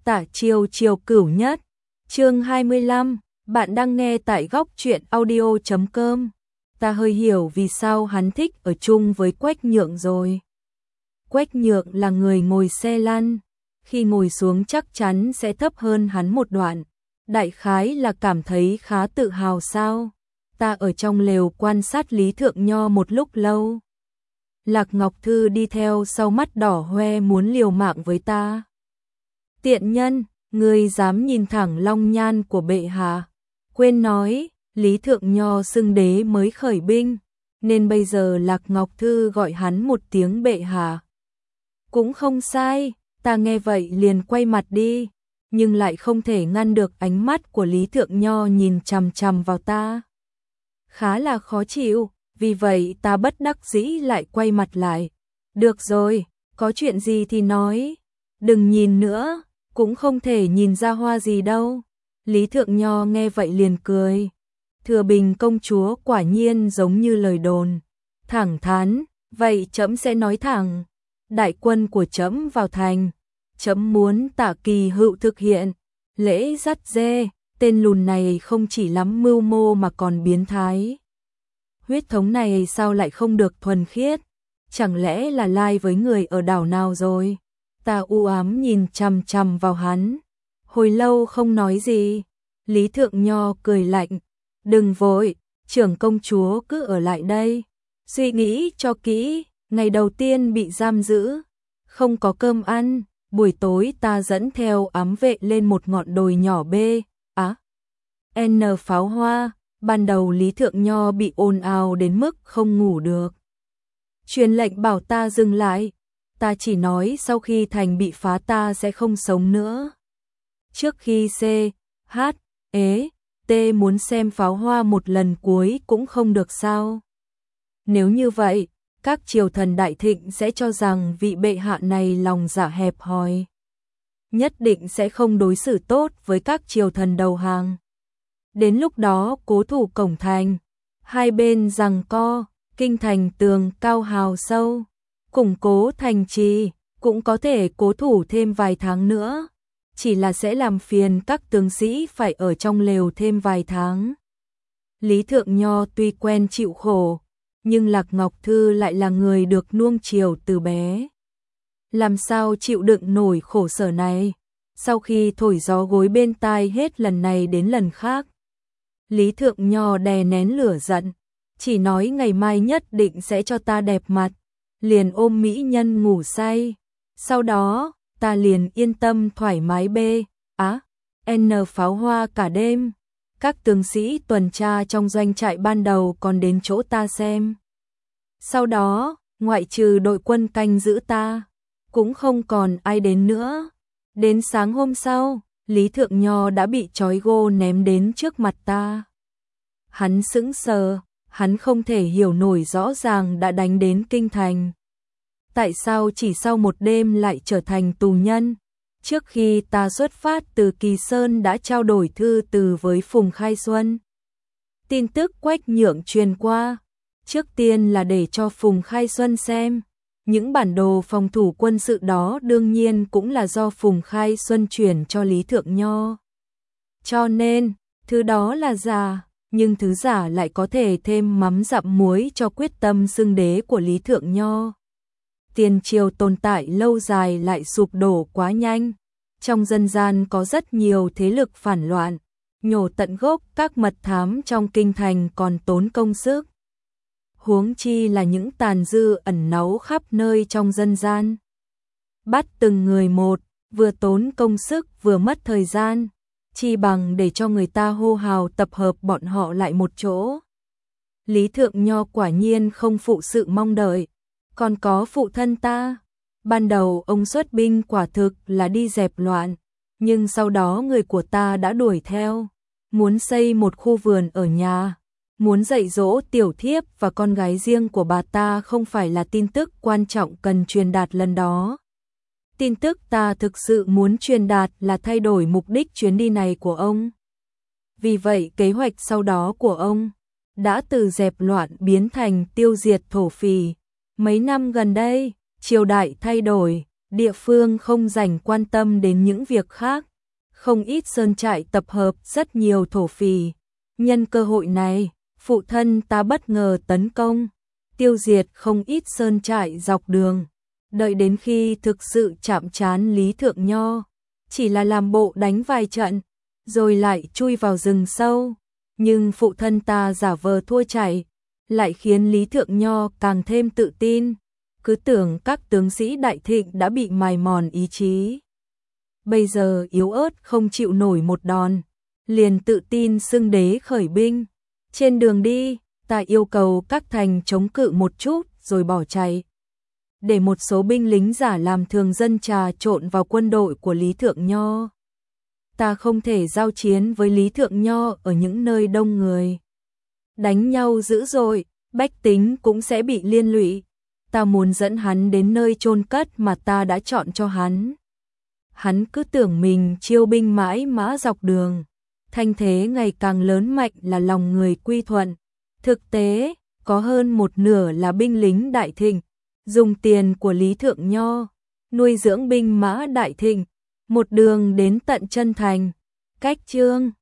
Tả Chiêu Chiêu Cửu Nhất, chương 25, bạn đang nghe tại góc truyện audio.com. Ta hơi hiểu vì sao hắn thích ở chung với Quách Nhượng rồi. Quách Nhượng là người ngồi xe lăn, khi ngồi xuống chắc chắn sẽ thấp hơn hắn một đoạn. Đại khái là cảm thấy khá tự hào sao. Ta ở trong lều quan sát Lý Thượng Nho một lúc lâu. Lạc Ngọc Thư đi theo sau, mắt đỏ hoe muốn liều mạng với ta. Tiện nhân, ngươi dám nhìn thẳng long nhan của bệ hạ. Quên nói, Lý Thượng Nho xưng đế mới khởi binh, nên bây giờ Lạc Ngọc Thư gọi hắn một tiếng bệ hạ. Cũng không sai, ta nghe vậy liền quay mặt đi, nhưng lại không thể ngăn được ánh mắt của Lý Thượng Nho nhìn chằm chằm vào ta. Khá là khó chịu, vì vậy ta bất đắc dĩ lại quay mặt lại. Được rồi, có chuyện gì thì nói, đừng nhìn nữa, cũng không thể nhìn ra hoa gì đâu. Lý Thượng Nho nghe vậy liền cười. Thừa Bình công chúa quả nhiên giống như lời đồn. Thẳng thắn, vậy trẫm sẽ nói thẳng. Đại quân của trẫm vào thành, trẫm muốn Tạ Kỳ Hựu thực hiện lễ dắt dê. Tên lùn này không chỉ lắm mưu mô mà còn biến thái. Huyết thống này sao lại không được thuần khiết? Chẳng lẽ là lai với người ở đảo nào rồi? Ta u ám nhìn chằm chằm vào hắn, hồi lâu không nói gì. Lý Thượng Nho cười lạnh, đừng vội, trưởng công chúa cứ ở lại đây, suy nghĩ cho kỹ. Ngày đầu tiên bị giam giữ, không có cơm ăn, buổi tối ta dẫn theo ám vệ lên một ngọn đồi nhỏ N pháo hoa. Ban đầu Lý Thượng Nho bị ồn ào đến mức không ngủ được, truyền lệnh bảo ta dừng lại. Ta chỉ nói sau khi thành bị phá ta sẽ không sống nữa. Trước khi T muốn xem pháo hoa một lần cuối cũng không được sao? Nếu như vậy, các triều thần đại thịnh sẽ cho rằng vị bệ hạ này lòng dạ hẹp hòi, nhất định sẽ không đối xử tốt với các triều thần đầu hàng. Đến lúc đó cố thủ cổng thành, hai bên giằng co, kinh thành tường cao hào sâu, củng cố thành trì, cũng có thể cố thủ thêm vài tháng nữa, chỉ là sẽ làm phiền các tướng sĩ phải ở trong lều thêm vài tháng. Lý Thượng Nho tuy quen chịu khổ, nhưng Lạc Ngọc Thư lại là người được nuông chiều từ bé. Làm sao chịu đựng nổi khổ sở này? Sau khi thổi gió gối bên tai hết lần này đến lần khác, Lý Thượng Nho đè nén lửa giận, chỉ nói ngày mai nhất định sẽ cho ta đẹp mặt, liền ôm mỹ nhân ngủ say. Sau đó, ta liền yên tâm thoải mái N pháo hoa cả đêm. Các tướng sĩ tuần tra trong doanh trại ban đầu còn đến chỗ ta xem. Sau đó, ngoại trừ đội quân canh giữ ta, cũng không còn ai đến nữa. Đến sáng hôm sau, Lý Thượng Nho đã bị trói gô ném đến trước mặt ta. Hắn sững sờ, hắn không thể hiểu nổi, rõ ràng đã đánh đến kinh thành, tại sao chỉ sau một đêm lại trở thành tù nhân? Trước khi ta xuất phát từ Kỳ Sơn đã trao đổi thư từ với Phùng Khai Xuân. Tin tức Quách Nhượng truyền qua, trước tiên là để cho Phùng Khai Xuân xem. Những bản đồ phòng thủ quân sự đó đương nhiên cũng là do Phùng Khai Xuân chuyển cho Lý Thượng Nho. Cho nên, thứ đó là giả, nhưng thứ giả lại có thể thêm mắm dặm muối cho quyết tâm xưng đế của Lý Thượng Nho. Tiền triều tồn tại lâu dài lại sụp đổ quá nhanh. Trong dân gian có rất nhiều thế lực phản loạn, nhổ tận gốc các mật thám trong kinh thành còn tốn công sức. Huống chi là những tàn dư ẩn náu khắp nơi trong dân gian. Bắt từng người một, vừa tốn công sức vừa mất thời gian, chi bằng để cho người ta hô hào tập hợp bọn họ lại một chỗ. Lý Thượng Nho quả nhiên không phụ sự mong đợi, còn có phụ thân ta. Ban đầu ông xuất binh quả thực là đi dẹp loạn, nhưng sau đó người của ta đã đuổi theo, muốn xây một khu vườn ở nhà, muốn dạy dỗ tiểu thiếp và con gái riêng của bà ta không phải là tin tức quan trọng cần truyền đạt lần đó. Tin tức ta thực sự muốn truyền đạt là thay đổi mục đích chuyến đi này của ông. Vì vậy kế hoạch sau đó của ông đã từ dẹp loạn biến thành tiêu diệt thổ phỉ. Mấy năm gần đây, triều đại thay đổi, địa phương không rảnh quan tâm đến những việc khác. Không ít sơn trại tập hợp rất nhiều thổ phỉ. Nhân cơ hội này, phụ thân ta bất ngờ tấn công, tiêu diệt không ít sơn trại dọc đường. Đợi đến khi thực sự chạm trán Lý Thượng Nho, chỉ là làm bộ đánh vài trận, rồi lại chui vào rừng sâu. Nhưng phụ thân ta giả vờ thua chạy, lại khiến Lý Thượng Nho càng thêm tự tin, cứ tưởng các tướng sĩ Đại Thịnh đã bị mài mòn ý chí. Bây giờ yếu ớt không chịu nổi một đòn, liền tự tin xưng đế khởi binh. Trên đường đi, ta yêu cầu các thành chống cự một chút rồi bỏ chạy, để một số binh lính giả làm thường dân trà trộn vào quân đội của Lý Thượng Nho. Ta không thể giao chiến với Lý Thượng Nho ở những nơi đông người. Đánh nhau dữ dội, bách tính cũng sẽ bị liên lụy. Ta muốn dẫn hắn đến nơi chôn cất mà ta đã chọn cho hắn. Hắn cứ tưởng mình chiêu binh mãi mã dọc đường, thanh thế ngày càng lớn mạnh là lòng người quy thuận. Thực tế, có hơn một nửa là binh lính Đại Thịnh, dùng tiền của Lý Thượng Nho, nuôi dưỡng binh mã Đại Thịnh, một đường đến tận chân thành. Cách chương